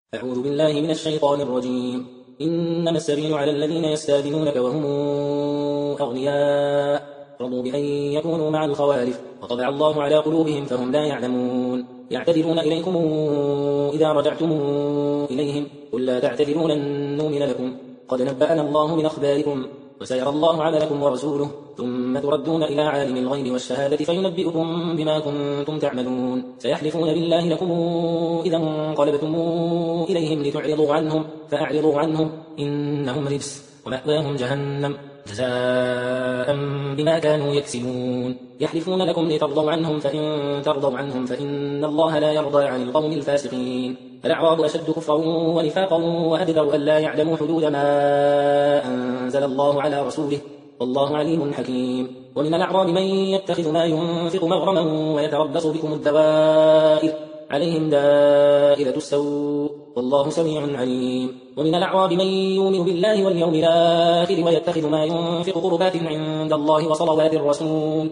أعوذ بالله من الشيطان الرجيم. إنما السبيل على الذين يستأذنونك وهم أغنياء رضوا بأن يكونوا مع الخوالف وطبع الله على قلوبهم فهم لا يعلمون. يعتذرون إليكم إذا رجعتم إليهم قل لا تعتذروا لن نؤمن لكم قد نبأنا الله من أخباركم وسيرى الله عملكم ورسوله ثم تردون إلى عالم الغيب والشهادة فينبئكم بما كنتم تعملون. سيحلفون بالله لكم إذا انقلبتم إليهم لتعرضوا عنهم فأعرضوا عنهم إنهم رجس ومأواهم جهنم جزاء بما كانوا يكسبون. يحلفون لكم لترضوا عنهم فإن ترضوا عنهم فإن الله لا يرضى عن القوم الفاسقين. الأعراب أشد كفرا ونفاقا وأجدر أن لا يعلموا حدود ما أنزل الله على رسوله والله عليم حكيم. ومن الأعراب من يتخذ ما ينفق مغرما ويتربص بكم الدوائر عليهم دائرة السوء والله سميع عليم. ومن الأعراب من يؤمن بالله واليوم الآخر ويتخذ ما ينفق قربات عند الله وصلوات الرسول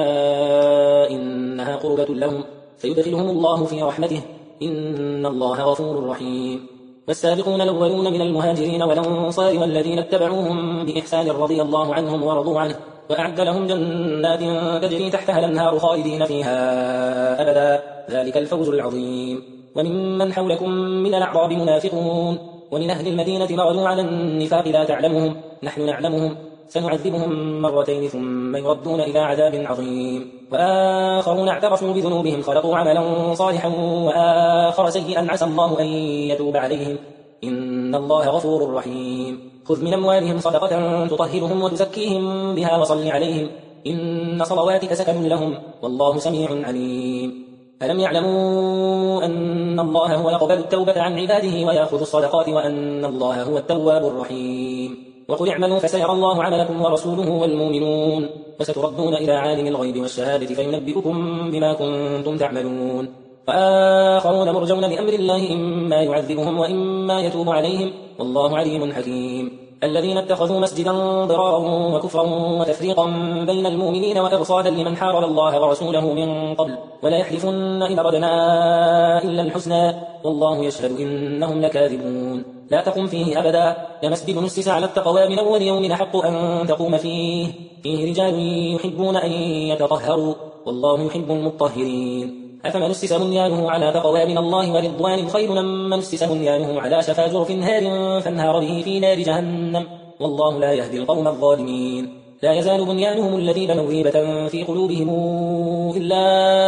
ألا إنها قربة لهم سيدخلهم الله في رحمته إن الله غفور رحيم. والسابقون الأولون من المهاجرين والأنصار والذين اتبعوهم بإحسان رضي الله عنهم ورضوا عنه وأعد لهم جنات تجري تحتها الأنهار خالدين فيها أبدا ذلك الفوز العظيم. وممن حولكم من الأعراب منافقون ومن أهل المدينة مردوا على النفاق لا تعلمهم نحن نعلمهم سنعذبهم مرتين ثم يردون إلى عذاب عظيم. وآخرون اعترفوا بذنوبهم خلقوا عملا صالحا وآخر سيئا عسى الله أن يتوب عليهم إن الله غفور رحيم. خذ من أموالهم صدقة تطهرهم وتزكيهم بها وصل عليهم إن صلواتك سكن لهم والله سميع عليم. ألم يعلموا أن الله هو يقبل التوبة عن عباده ويأخذ الصدقات وأن الله هو التواب الرحيم. وقل اعملوا فسيرى الله عملكم ورسوله والمؤمنون وستردون إلى عالم الغيب والشهادة فينبئكم بما كنتم تعملون. وآخرون مرجون لأمر الله إما يعذبهم وإما يتوب عليهم والله عليم حكيم. الذين اتخذوا مسجدا ضرارا وكفرا وتفريقا بين المؤمنين وإرصادا لمن حارب الله ورسوله من قبل ولا يحلفن إن أردنا إلا الحسنى والله يشهد إنهم لكاذبون. لا تقم فيه أبدا لمسجد نسس على التقوى من أول يوم أحق أن تقوم فيه رجال يحبون أن يتطهروا والله يحب المطهرين. أفمن أسس بنيانه على تقوى من الله ورضوان خير من أسس بنيانه على شفا جرف هار فانهار به في نار جهنم والله لا يهدي القوم الظالمين. لا يزال بنيانهم الذي بنوا ريبة في قلوبهم إلا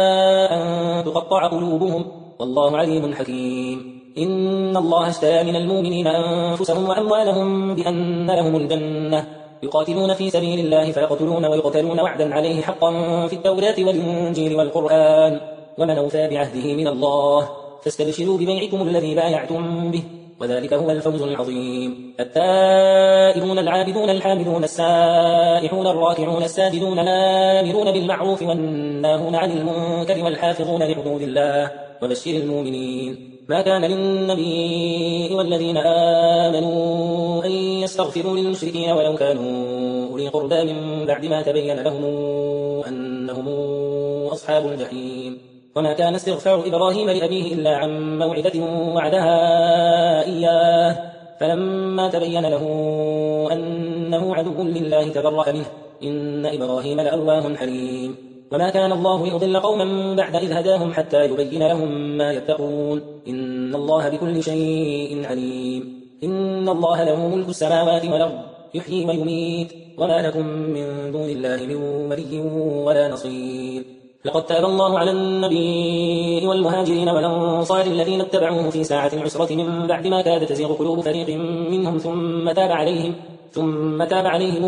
أن تقطع قلوبهم والله عليم حكيم. إن الله اشترى من المؤمنين أنفسهم وأموالهم بأن لهم الجنة يقاتلون في سبيل الله فيقتلون ويقتلون وعدا عليه حقا في التوراة والإنجيل والقرآن ومن أوفى بعهده من الله فاستبشروا ببيعكم الذي بايعتم به وذلك هو الفوز العظيم. التائبون العابدون الحامدون السائحون الراكعون الساجدون الآمرون بالمعروف والناهون عن المنكر والحافظون لحدود الله وبشر المؤمنين. ما كان للنبي والذين آمنوا أن يستغفروا للمشركين ولو كانوا أولي قربى من بعد ما تبين لهم أنهم أصحاب الجحيم. وما كان استغفار إبراهيم لأبيه إلا عن موعدة وعدها إياه فلما تبين له أنه عدو لله تبرأ منه إن إبراهيم لأواه حليم. وما كان الله ليضل قوما بعد إذ هداهم حتى يبين لهم ما يتقون إن الله بكل شيء عليم. إن الله له ملك السماوات والأرض يحيي ويميت وما لكم من دون الله من ولي ولا نصير. لقد تاب الله على النبي والمهاجرين والأنصار الذين اتبعوه في ساعة العسرة من بعد ما كاد تزيغ قلوب فريق منهم ثم تاب عليهم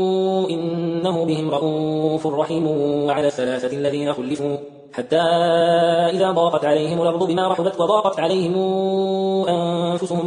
إنه بهم رءوف رحيم. وعلى الثلاثة الذين خلفوا حتى إذا ضاقت عليهم الأرض بما رحبت وضاقت عليهم أنفسهم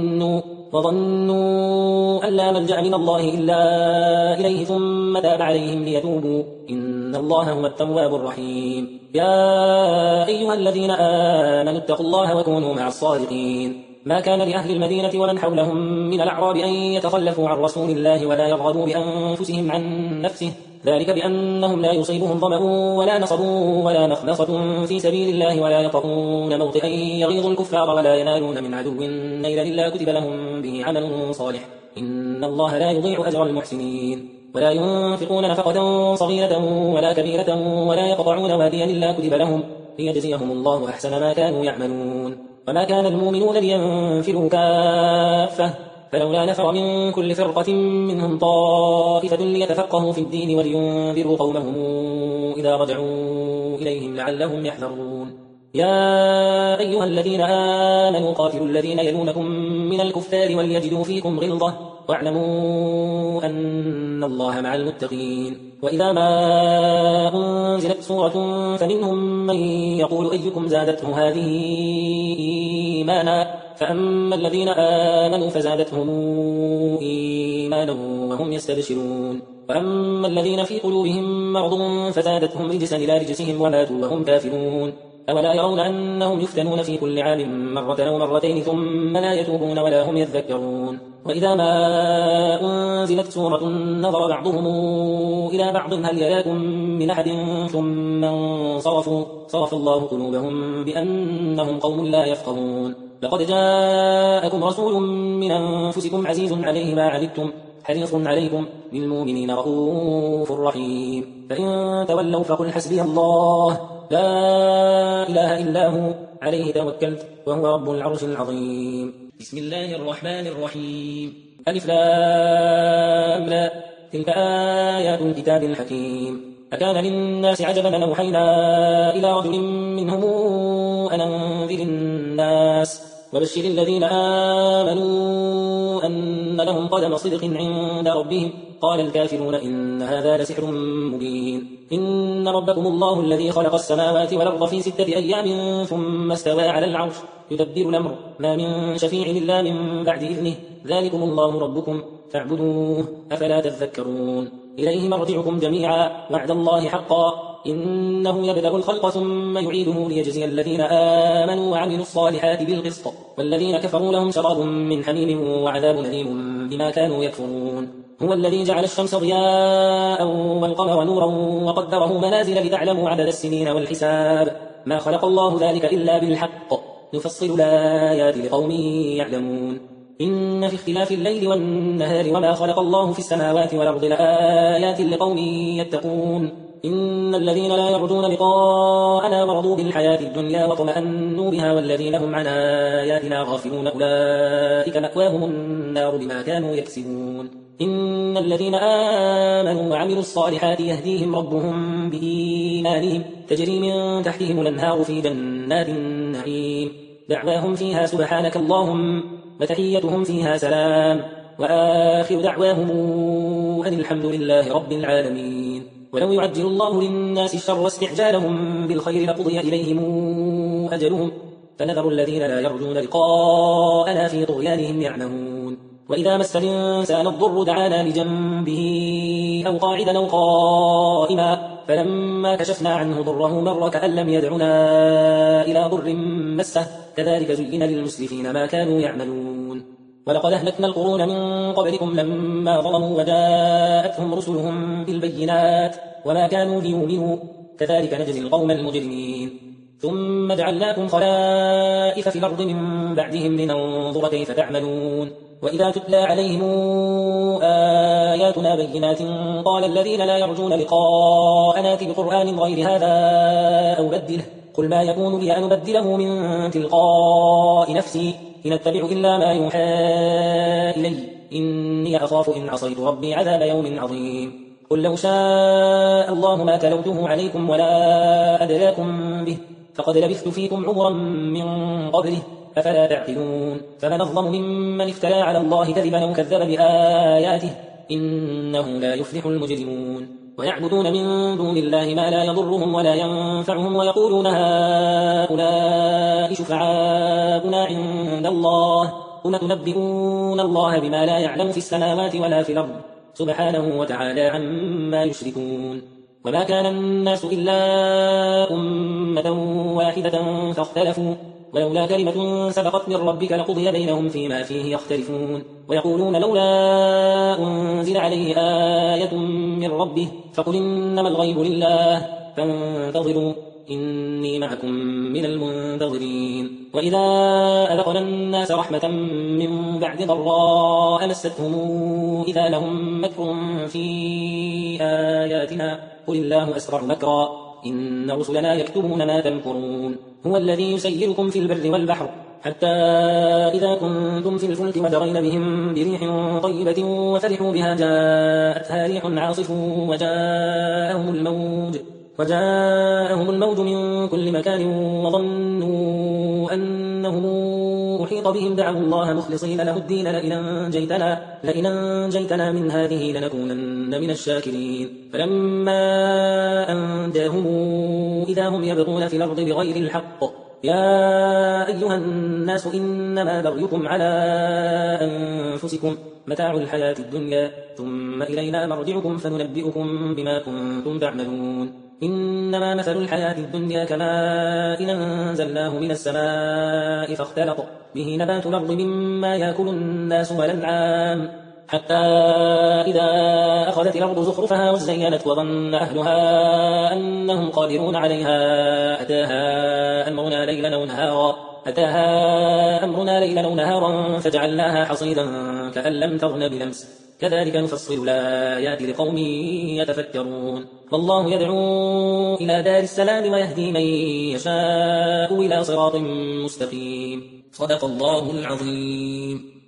وظنوا أن لا ملجأ من الله إلا إليه ثم تاب عليهم ليتوبوا إن الله هو التواب الرحيم. يا أيها الذين آمنوا اتقوا الله وكونوا مع الصادقين. ما كان لأهل المدينة ومن حولهم من الأعراب أن يتخلفوا عن رسول الله ولا يرغبوا بأنفسهم عن نفسه، ذلك بأنهم لا يصيبهم ظمأ ولا نصب ولا مخمصة في سبيل الله ولا يطؤون موطئا يغيظ الكفار ولا ينالون من عدو نيلا إلا كتب لهم به عمل صالح، إن الله لا يضيع أجر المحسنين. ولا ينفقون نفقة صغيرة ولا كبيرة ولا يقطعون واديا إلا كتب لهم ليجزيهم الله أحسن ما كانوا يعملون. وما كان المؤمنون لينفروا كافة، فلولا نفر من كل فرقة منهم طائفة ليتفقهوا في الدين ولينذروا قومهم إذا رجعوا إليهم لعلهم يحذرون. يا أيها الذين آمنوا قاتلوا الذين يلونكم من الكفار وليجدوا فيكم غلظة واعلموا أن الله مع المتقين. وإذا ما أنزلت سورة فمنهم من يقول أيكم زادته هذه إيمانا، فأما الذين آمنوا فزادتهم إيمانا وهم يستبشرون، وأما الذين في قلوبهم مرض فزادتهم رجسا إلى رجسهم وماتوا وهم كافرون. أولا يرون أنهم يفتنون في كل عام مرة أو مرتين ثم لا يتوبون ولا هم يذكرون. وإذا ما أنزلت سورة نظر بعضهم إلى بعض هل يراكم من أحد ثم انصرفوا صرف الله قلوبهم بأنهم قوم لا يفقهون. لقد جاءكم رسول من أنفسكم عزيز عليه ما عنتم حريص عليكم بالمؤمنين رؤوف رحيم، فإن تولوا فقل حسبي الله لا إله إلا هو عليه توكلت وهو رب العرش العظيم. بسم الله الرحمن الرحيم. ألف لام را، تلك آيات الكتاب الحكيم. أكان للناس عجبا أن أوحينا إلى رجل منهم أن أنذر الناس وبشر الذين آمنوا أن لهم قدم صدق عند ربهم. قال الكافرون إن هذا لسحر مبين. إن ربكم الله الذي خلق السماوات والأرض في 6 أيام ثم استوى على العرش يدبر الأمر ما من شفيع إلا من بعد إذنه ذلكم الله ربكم فاعبدوه أفلا تذكرون. إليه مرجعكم جميعا وعد الله حقا إنه يبدأ الخلق ثم يعيده ليجزي الذين آمنوا وعملوا الصالحات بالقسط والذين كفروا لهم شراب من حميم وعذاب أليم بما كانوا يكفرون. هو الذي جعل الشمس ضياء والقمر نورا وقدره منازل لتعلموا عدد السنين والحساب ما خلق الله ذلك إلا بالحق نفصل الآيات لقوم يعلمون. إن في اختلاف الليل والنهار وما خلق الله في السماوات والأرض لآيات لقوم يتقون. إن الذين لا يرجون لقاءنا ورضوا بالحياة الدنيا وطمأنوا بها والذين هم عن آياتنا غافلون أولئك مأواهم النار بما كانوا يكسبون. إن الذين آمنوا وعملوا الصالحات يهديهم ربهم بإيمانهم تجري من تحتهم الأنهار في جنات النعيم دعواهم فيها سبحانك اللهم وتحيتهم فيها سلام وآخر دعواهم أن الحمد لله رب العالمين. ولو يعجل الله للناس الشر استعجالهم بالخير لقضي إليهم أجلهم فنذر الذين لا يرجون لقاءنا في طغيانهم يعمهون. وإذا مس الإنسان الضر دعانا لجنبه أو قاعدا أو قائما فلما كشفنا عنه ضره مر كأن لم يدعنا إلى ضر مسه كذلك زين للمسرفين ما كانوا يعملون. ولقد أهلكنا القرون من قبلكم لما ظلموا وجاءتهم رسلهم بالبينات وما كانوا ليؤمنوا كذلك نجزي القوم المجرمين. ثم جعلناكم خلائف في الأرض من بعدهم لننظر كيف تعملون. وإذا تتلى عليهم آياتنا بينات قال الذين لا يرجون لقاءنا ائت بقرآن غير هذا أو بدله قل ما يكون لي أن أبدله من تلقاء نفسي إن أتبع إلا ما يوحى إلي إني أخاف إن عصيت ربي عذاب يوم عظيم. قل لو شاء الله ما تلوته عليكم ولا أدراكم به فقد لبثت فيكم عمرا من قبله أفلا تعقلون. فمن أظلم ممن افترى على الله كذبا أو كذب بآياته إنه لا يفلح المجرمون. ويعبدون من دون الله ما لا يضرهم ولا ينفعهم ويقولون هؤلاء شفعاؤنا عند الله قل تنبئون الله بما لا يعلم في السماوات ولا في الأرض سبحانه وتعالى عما يشركون. وما كان الناس إلا أمة واحدة فاختلفوا ولولا كلمة سبقت من ربك لقضي بينهم فيما فيه يختلفون ويقولون لولا أنزل عليه آية من ربه فقل إنما الغيب لله فانتظروا إني معكم من المنتظرين وإذا أذقنا الناس رحمة من بعد ضراء مستهم إذا لهم مكر في آياتنا قل الله أسرع مكرا إن رسلنا يكتبون ما تمكرون هو الذي يسيركم في البر والبحر حتى إذا كنتم في الفلك وجرين بهم بريح طيبة وفرحوا بها جاءتها ريح عاصف وجاءهم الموج من كل مكان وظنوا أنهم أحيط بهم دعوا الله مخلصين له الدين لئن أنجيتنا من هذه لنكونن من الشاكرين فلما أنجاهم إذا هم يبغون في الأرض بغير الحق يا أيها الناس إنما بغيكم على أنفسكم متاع الحياة الدنيا ثم إلينا مرجعكم فننبئكم بما كنتم تعملون إنما مثل الحياة الدنيا كماء إن أنزلناه من السماء فاختلط به نبات الأرض مما يأكل الناس والأنعام حتى إذا أخذت الأرض زخرفها وزينت وظن أهلها أنهم قادرون عليها أتاها أمرنا ليلا أو نهارا فجعلناها حصيدا كأن لم تغن بلمس كذلك نفصل الآيات لقوم يتفكرون والله يدعو إلى دار السلام ويهدي من يشاء إلى صراط مستقيم صدق الله العظيم.